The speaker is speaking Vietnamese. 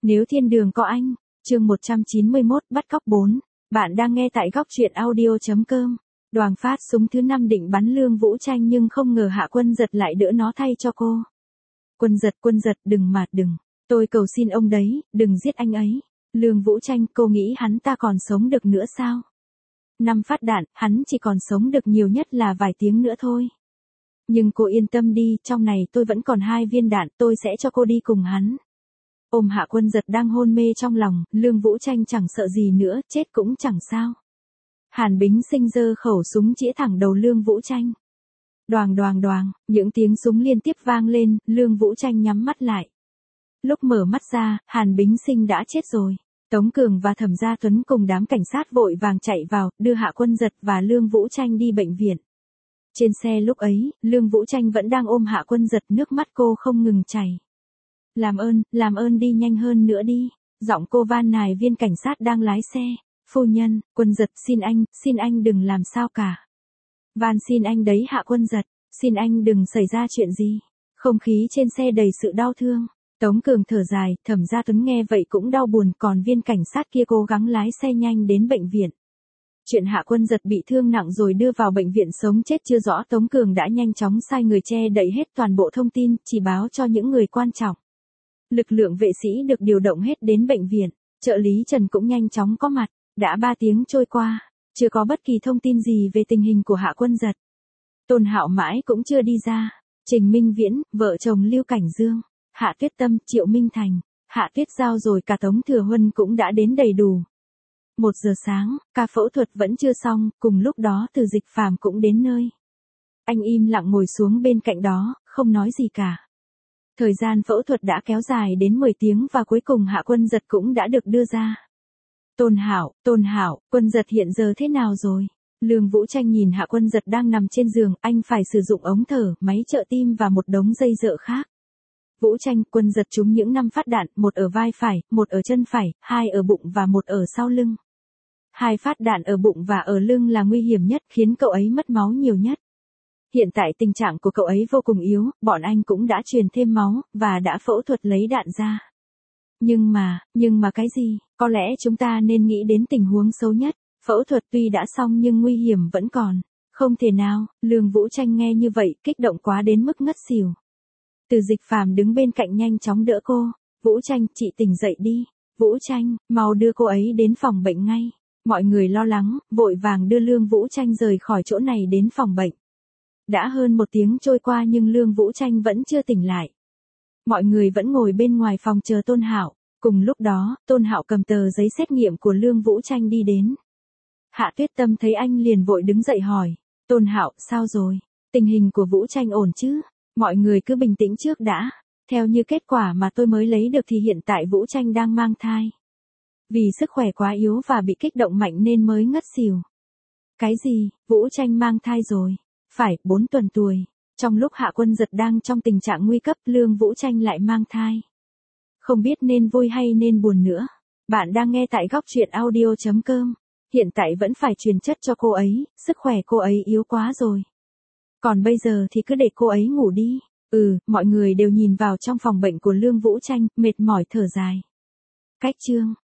Nếu thiên đường có anh, chương 191 bắt cóc 4. Bạn đang nghe tại góc truyện audio.com. Đoàn phát súng thứ 5 định bắn Lương Vũ Tranh nhưng không ngờ Hạ Quân Giật lại đỡ nó thay cho cô. Quân giật, đừng. Tôi cầu xin ông đấy, đừng giết anh ấy. Lương Vũ Tranh, cô nghĩ hắn ta còn sống được nữa sao? 5 phát đạn, hắn chỉ còn sống được nhiều nhất là vài tiếng nữa thôi. Nhưng cô yên tâm đi, trong này tôi vẫn còn 2 viên đạn, tôi sẽ cho cô đi cùng hắn. Ôm Hạ Quân Giật đang hôn mê trong lòng, Lương Vũ Tranh chẳng sợ gì nữa, chết cũng chẳng sao. Hàn Bính Sinh giơ khẩu súng chĩa thẳng đầu Lương Vũ Tranh. Đoàng, những tiếng súng liên tiếp vang lên, Lương Vũ Tranh nhắm mắt lại. Lúc mở mắt ra, Hàn Bính Sinh đã chết rồi. Tống Cường và Thẩm Gia Tuấn cùng đám cảnh sát vội vàng chạy vào, đưa Hạ Quân Giật và Lương Vũ Tranh đi bệnh viện. Trên xe lúc ấy, Lương Vũ Tranh vẫn đang ôm Hạ Quân Giật, nước mắt cô không ngừng chảy. Làm ơn đi nhanh hơn nữa đi. Giọng cô van nài viên cảnh sát đang lái xe. Phu nhân, Quân Giật xin anh đừng làm sao cả. Van xin anh đấy Hạ Quân Giật, xin anh đừng xảy ra chuyện gì. Không khí trên xe đầy sự đau thương. Tống Cường thở dài, Thẩm Gia Tuấn nghe vậy cũng đau buồn, còn viên cảnh sát kia cố gắng lái xe nhanh đến bệnh viện. Chuyện Hạ Quân Giật bị thương nặng rồi đưa vào bệnh viện sống chết chưa rõ, Tống Cường đã nhanh chóng sai người che đậy hết toàn bộ thông tin, chỉ báo cho những người quan trọng. Lực lượng vệ sĩ được điều động hết đến bệnh viện, trợ lý Trần cũng nhanh chóng có mặt. Đã 3 tiếng trôi qua, chưa có bất kỳ thông tin gì về tình hình của Hạ Quân Giật. Tôn Hạo mãi cũng chưa đi ra. Trình Minh Viễn, vợ chồng Lưu Cảnh Dương, Hạ Tuyết Tâm, Triệu Minh Thành, Hạ Tuyết Giao rồi cả Tống Thừa Huân cũng đã đến đầy đủ. 1 giờ sáng, ca phẫu thuật vẫn chưa xong, cùng lúc đó Từ Dịch Phàm cũng đến nơi. Anh im lặng ngồi xuống bên cạnh đó, không nói gì cả. Thời gian phẫu thuật đã kéo dài đến 10 tiếng và cuối cùng Hạ Quân Giật cũng đã được đưa ra. Tôn Hạo, Quân Giật hiện giờ thế nào rồi? Lương Vũ Tranh nhìn Hạ Quân Giật đang nằm trên giường, anh phải sử dụng ống thở, máy trợ tim và một đống dây dợ khác. Vũ Tranh, Quân Giật trúng những 5 phát đạn, 1 ở vai phải, 1 ở chân phải, 2 ở bụng và 1 ở sau lưng. 2 phát đạn ở bụng và ở lưng là nguy hiểm nhất, khiến cậu ấy mất máu nhiều nhất. Hiện tại tình trạng của cậu ấy vô cùng yếu, bọn anh cũng đã truyền thêm máu, và đã phẫu thuật lấy đạn ra. Nhưng mà cái gì? Có lẽ chúng ta nên nghĩ đến tình huống xấu nhất. Phẫu thuật tuy đã xong nhưng nguy hiểm vẫn còn. Không thể nào, Lương Vũ Tranh nghe như vậy, kích động quá đến mức ngất xỉu. Từ Dịch Phàm đứng bên cạnh nhanh chóng đỡ cô. Vũ Tranh, chị tỉnh dậy đi. Vũ Tranh, mau đưa cô ấy đến phòng bệnh ngay. Mọi người lo lắng, vội vàng đưa Lương Vũ Tranh rời khỏi chỗ này đến phòng bệnh. Đã hơn 1 tiếng trôi qua nhưng Lương Vũ Tranh vẫn chưa tỉnh lại. Mọi người vẫn ngồi bên ngoài phòng chờ Tôn Hạo. Cùng lúc đó, Tôn Hạo cầm tờ giấy xét nghiệm của Lương Vũ Tranh đi đến. Hạ Tuyết Tâm thấy anh liền vội đứng dậy hỏi. Tôn Hạo, sao rồi? Tình hình của Vũ Tranh ổn chứ? Mọi người cứ bình tĩnh trước đã. Theo như kết quả mà tôi mới lấy được thì hiện tại Vũ Tranh đang mang thai. Vì sức khỏe quá yếu và bị kích động mạnh nên mới ngất xỉu. Cái gì? Vũ Tranh mang thai rồi? Phải, 4 tuần tuổi. Trong lúc Hạ Quân Giật đang trong tình trạng nguy cấp, Lương Vũ Tranh lại mang thai. Không biết nên vui hay nên buồn nữa. Bạn đang nghe tại góc truyện audio.com. Hiện tại vẫn phải truyền chất cho cô ấy, sức khỏe cô ấy yếu quá rồi. Còn bây giờ thì cứ để cô ấy ngủ đi. Mọi người đều nhìn vào trong phòng bệnh của Lương Vũ Tranh, mệt mỏi thở dài. Cách chương